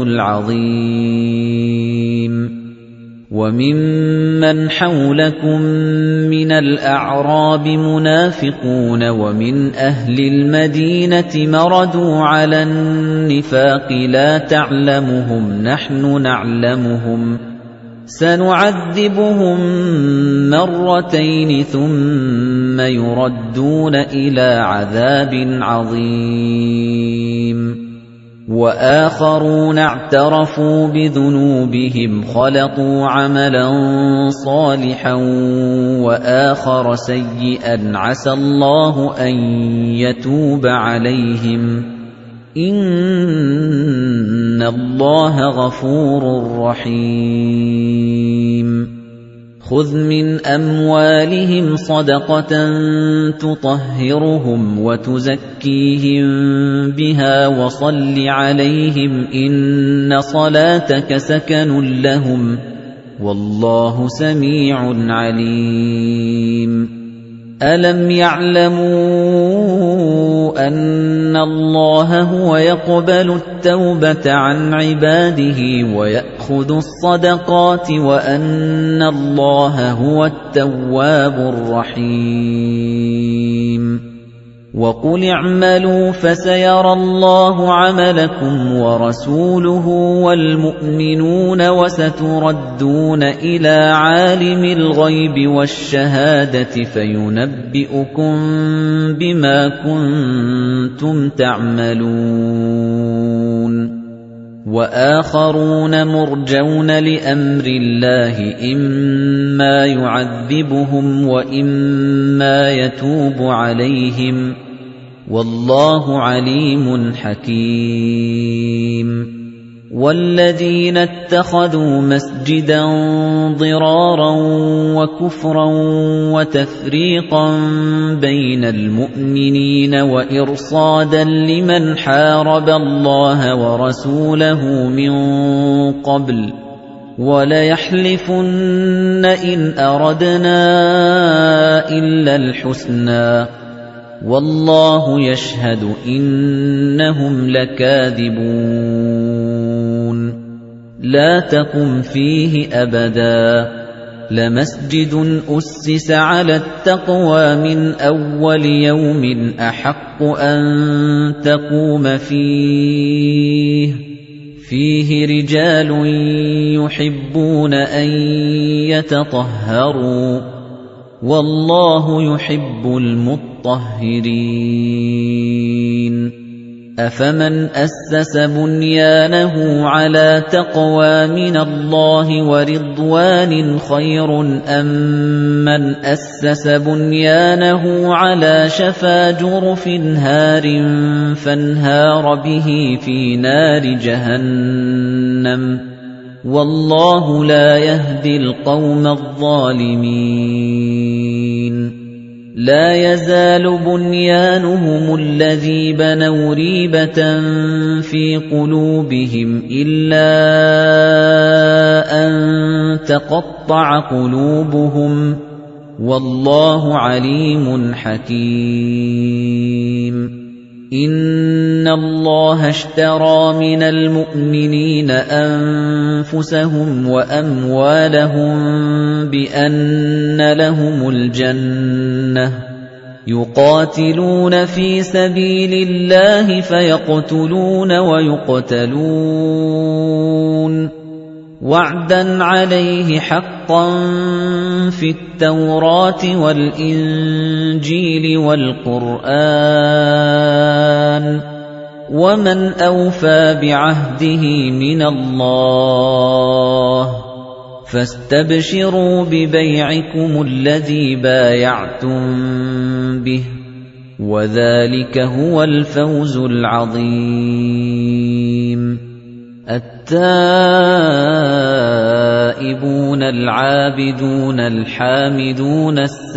S1: الْعَظِيمُ. وَمِمَّنْ حَوْلَكُم مِّنَ الْأَعْرَابِ مُنَافِقُونَ وَمِنْ أَهْلِ الْمَدِينَةِ مَرَدُوا عَلَى النِّفَاقِ لَا تَعْلَمُهُمْ نَحْنُ نَعْلَمُهُمْ ۚ سَنُعَذِّبُهُم مَّرَّتَيْنِ ثُمَّ يُرَدُّونَ إِلَىٰ عَذَابٍ عَظِيمٍ. وَآخَرُونَ اعْتَرَفُوا بِذُنُوبِهِمْ خَلَطُوا عَمَلًا صَالِحًا وَآخَرَ سَيِّئًا عَسَى اللَّهُ أَن يَتُوبَ عَلَيْهِمْ ۚ إِنَّ اللَّهَ غَفُورٌ رَّحِيمٌ. خُذْ مِنْ أَمْوَالِهِمْ صَدَقَةً تُطَهِّرُهُمْ وَتُزَكِّيهِم بِهَا وَصَلِّ عَلَيْهِمْ ۖ إِنَّ صَلَاتَكَ سَكَنٌ لَّهُمْ ۗ وَاللَّهُ سَمِيعٌ عَلِيمٌ. أَلَمْ يَعْلَمُوا أَنَّ اللَّهَ هُوَ يَقْبَلُ التَّوْبَةَ عَنْ عِبَادِهِ وَيَأْخُذُ الصَّدَقَاتِ وَأَنَّ اللَّهَ هُوَ التَّوَّابُ الرَّحِيمُ. وَقُلِ اعْمَلُوا فَسَيَرَى اللَّهُ عَمَلَكُمْ وَرَسُولُهُ وَالْمُؤْمِنُونَ وَسَتُرَدُّونَ إِلَىٰ عَالِمِ الْغَيْبِ وَالشَّهَادَةِ فَيُنَبِّئُكُم بِمَا كُنتُمْ تَعْمَلُونَ. وَآخَرُونَ مُرْجَوْنَ لِأَمْرِ اللَّهِ إِمَّا يُعَذِّبُهُمْ وَإِمَّا يَتُوبُ عَلَيْهِمْ ۗ وَاللَّهُ عَلِيمٌ حَكِيمٌ. وَالَّذِينَ اتَّخَذُوا مَسْجِدًا ضِرَارًا وَكُفْرًا وَتَفْرِيقًا بَيْنَ الْمُؤْمِنِينَ وَإِرْصَادًا لِّمَنْ حَارَبَ اللَّهَ وَرَسُولَهُ مِن قَبْلُ ۚ وَلَيَحْلِفُنَّ إِنْ أَرَدْنَا إِلَّا الْحُسْنَىٰ ۖ وَاللَّهُ يَشْهَدُ إِنَّهُمْ لَكَاذِبُونَ. لَا تَقُمْ فِيهِ أَبَدًا ۚ لَمَسْجِدٌ أُسِّسَ عَلَى التَّقْوَىٰ مِنْ أَوَّلِ يَوْمٍ أَحَقُّ أَن تَقُومَ فِيهِ ۚ فِيهِ رِجَالٌ يُحِبُّونَ أَن يَتَطَهَّرُوا ۚ وَاللَّهُ يُحِبُّ الْمُطَّهِّرِينَ. أَفَمَنْ أَسَّسَ بُنْيَانَهُ عَلَىٰ تَقْوَىٰ مِنَ اللَّهِ وَرِضْوَانٍ خَيْرٌ أَم مَّنْ أَسَّسَ بُنْيَانَهُ عَلَىٰ شَفَا جُرُفٍ هَارٍ فَانْهَارَ بِهِ فِي نَارِ جَهَنَّمَ ۗ وَاللَّهُ لَا يَهْدِي الْقَوْمَ الظَّالِمِينَ. لَا يَزَالُ بُنْيَانُهُمُ الَّذِي بَنَوْا رِيبَةً فِي قُلُوبِهِمْ إِلَّا أَن تَقَطَّعَ قُلُوبُهُمْ ۗ وَاللَّهُ عَلِيمٌ حَكِيمٌ. إِنَّ اللَّهَ اشْتَرَىٰ مِنَ الْمُؤْمِنِينَ أَنفُسَهُمْ وَأَمْوَالَهُم بِأَنَّ لَهُمُ الْجَنَّةَ يُقَاتِلُونَ فِي سَبِيلِ اللَّهِ فَيَقْتُلُونَ وَيُقْتَلُونَ وَعْدًا عَلَيْهِ حَقًّا فِي التَّوْرَاةِ وَالْإِنجِيلِ وَالْقُرْآنِ ۚ وَمَنْ أَوْفَىٰ بِعَهْدِهِ مِنَ اللَّهِ ۚ فَاسْتَبْشِرُوا بِبَيْعِكُمُ الَّذِي بَايَعْتُم بِهِ ۚ وَذَٰلِكَ هُوَ الْفَوْزُ الْعَظِيمُ. التائبون العابدون الحامدون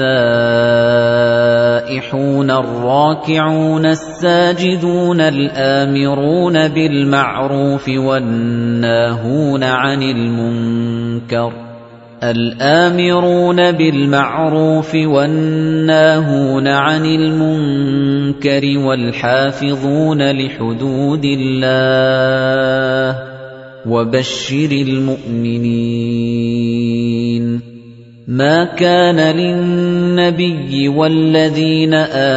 S1: السائحون الراكعون الساجدون الآمرون بالمعروف والناهون عن المنكر الآمرون بالمعروف والناهون عن المنكر والحافظون لحدود الله وبشر المؤمنين. ما كان للنبي والذين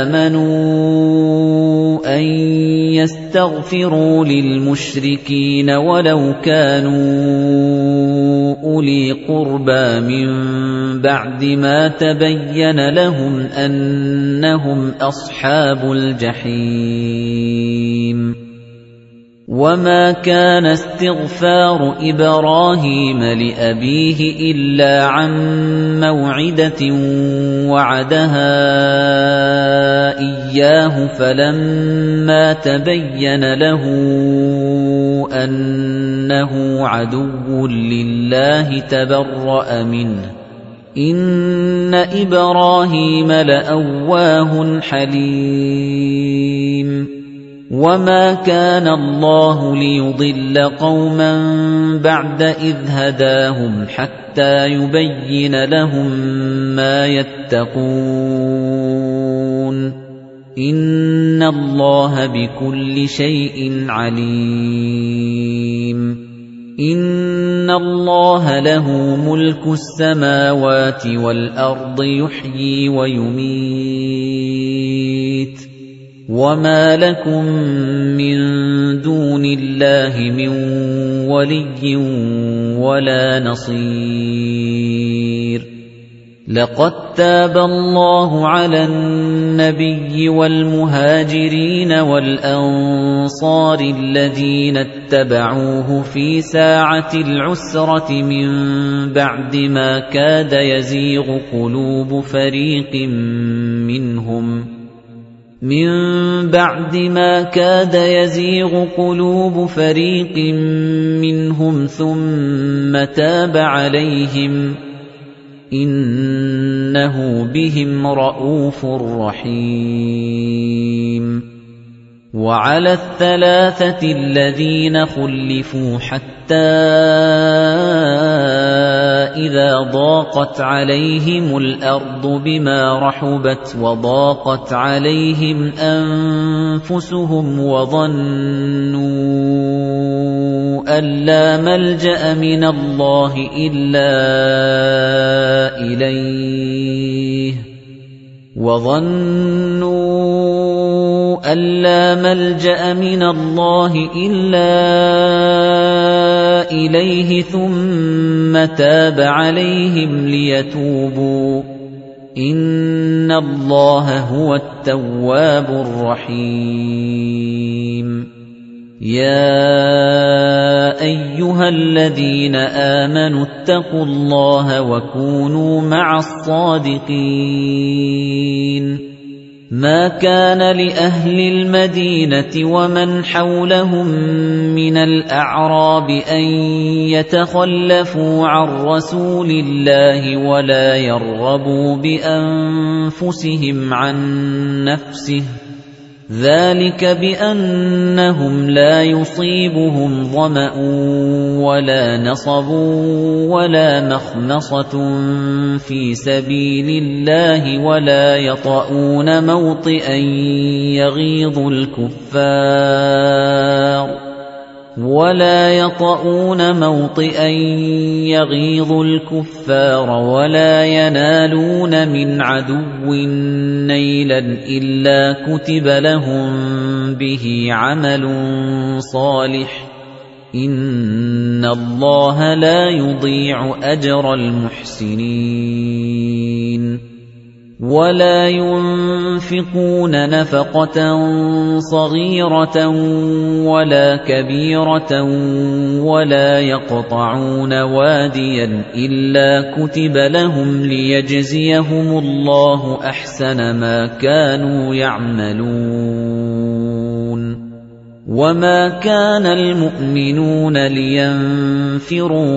S1: آمنوا أن يستغفروا للمشركين ولو كانوا أولي قربى من بعد ما تبين لهم أنهم أصحاب الجحيم. وما كان استغفار إبراهيم لأبيه إلا عن موعدة وعدها إياه فلما تبين له أنه عدو لله تبرأ منه إن إبراهيم لأواه حليم. وما كان الله ليضل قوما بعد إذ هداهم حتى يبين لهم ما يتقون إن الله بكل شيء عليم. إن الله له ملك السماوات والأرض يحيي ويميت وما لكم من دون الله من ولي ولا نصير. لقد تاب الله على النبي والمهاجرين والأنصار الذين اتبعوه في ساعة العسرة من بعد ما كاد يزيغ قلوب فريق منهم من بعد ما كاد يزيغ قلوب فريق منهم ثم تاب عليهم إنه بهم رءوف رحيم. وعلى الثلاثة الذين خلفوا حتى إذا ضاقت عليهم الأرض بما رحبت وضاقت عليهم أنفسهم وظنوا أن لا ملجأ من الله إلا إليه وظنوا أن لا ملجأ من الله إلا إليه ثم تاب عليهم ليتوبوا إن الله هو التواب الرحيم. يا أيها الذين آمنوا اتقوا الله وكونوا مع الصادقين. ما كان لأهل المدينة ومن حولهم من الأعراب أن يتخلفوا عن رسول الله ولا يرغبوا بأنفسهم عن نفسه ذَلِكَ بِأَنَّهُمْ لَا يُصِيبُهُمْ ظَمَأٌ وَلَا نَصَبٌ وَلَا مَخْمَصَةٌ فِي سَبِيلِ اللَّهِ وَلَا يَطَئُونَ مَوْطِئًا يَغِيظُ الْكُفَّارَ وَلَا يَطَئُونَ مَوْطِئًا يَغِيظُ الْكُفَّارَ وَلَا يَنَالُونَ مِنْ عَدُوٍّ نَيْلًا إِلَّا كُتِبَ لَهُم بِهِ عَمَلٌ صَالِحٌ ۚ إِنَّ اللَّهَ لَا يُضِيعُ أَجْرَ الْمُحْسِنِينَ وَلَا يُنفِقُونَ نَفَقَةً صَغِيرَةً وَلَا كَبِيرَةً وَلَا يَقْطَعُونَ وَادِيًا إِلَّا كُتِبَ لَهُمْ لِيَجْزِيَهُمُ اللَّهُ أَحْسَنَ مَا كَانُوا يَعْمَلُونَ وَمَا كَانَ الْمُؤْمِنُونَ لِيَنفِرُوا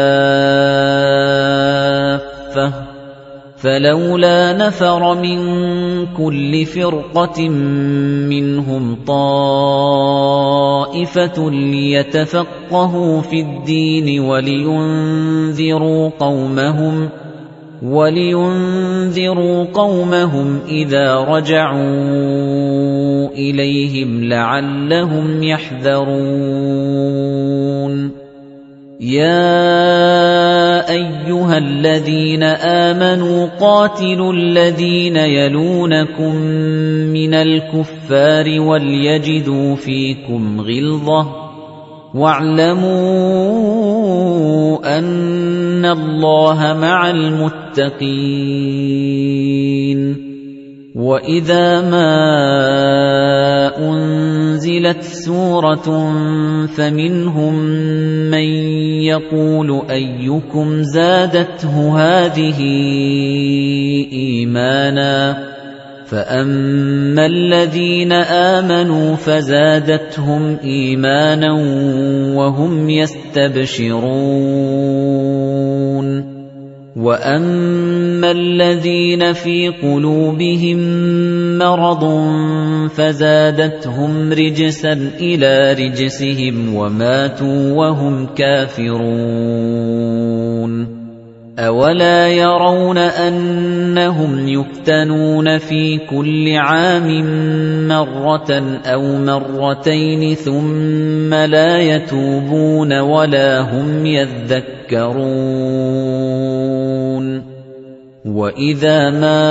S1: كَافَّةً فَلَوْلَا نَفَرَ مِن كُلِّ فِرْقَةٍ مِّنْهُمْ طَائِفَةٌ لِيَتَفَقَّهُوا فِي الدِّينِ وَلِيُنذِرُوا قَوْمَهُمْ وَلِيُنذِرُوا قَوْمَهُمْ إِذَا رَجَعُوا إِلَيْهِمْ لَعَلَّهُمْ يَحْذَرُونَ يَا أَيُّهَا الَّذِينَ آمَنُوا قَاتِلُوا الَّذِينَ يَلُونَكُم مِّنَ الْكُفَّارِ وَلْيَجِدُوا فِيكُمْ غِلْظَةً وَاعْلَمُوا أَنَّ اللَّهَ مَعَ الْمُتَّقِينَ وَإِذَا مَا أُنزِلَتْ سُورَةٌ فَمِنْهُم مَّن يَقُولُ أَيُّكُمْ زَادَتْهُ هَٰذِهِ إِيمَانًا فَأَمَّا الَّذِينَ آمَنُوا فَزَادَتْهُمْ إِيمَانًا وَهُمْ يَسْتَبْشِرُونَ وَأَمَّا الَّذِينَ فِي قُلُوبِهِم مَّرَضٌ فَزَادَتْهُمْ رِجْسًا إِلَىٰ رِجْسِهِمْ وَمَاتُوا وَهُمْ كَافِرُونَ أَوَلَا يَرَوْنَ أَنَّهُمْ يُفْتَنُونَ فِي كُلِّ عَامٍ مَّرَّةً أَوْ مَرَّتَيْنِ ثُمَّ لَا يَتُوبُونَ وَلَا هُمْ يَذَّكَّرُونَ وَإِذَا مَا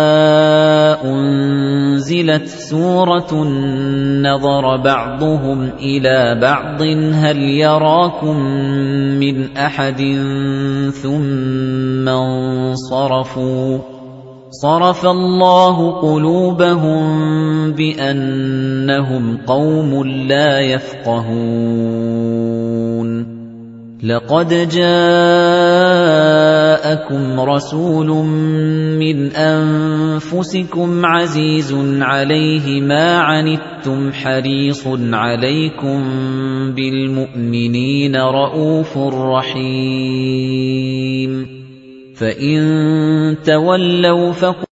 S1: أُنزِلَتْ سُورَةٌ نَّظَرَ بَعْضُهُمْ إِلَىٰ بَعْضٍ هَلْ يَرَاكُم مِّنْ أَحَدٍ ثُمَّ انصَرَفُوا صَرَفَ اللَّهُ قُلُوبَهُم بِأَنَّهُمْ قَوْمٌ لَّا يَفْقَهُونَ لَقَدْ جَاءَكُمْ رَسُولٌ مِّنْ أَنفُسِكُمْ عَزِيزٌ عَلَيْهِ مَا عَنِتُّمْ حَرِيصٌ عَلَيْكُمْ بِالْمُؤْمِنِينَ رَءُوفٌ رَّحِيمٌ فَإِن تَوَلَّوْا فَقُولُوا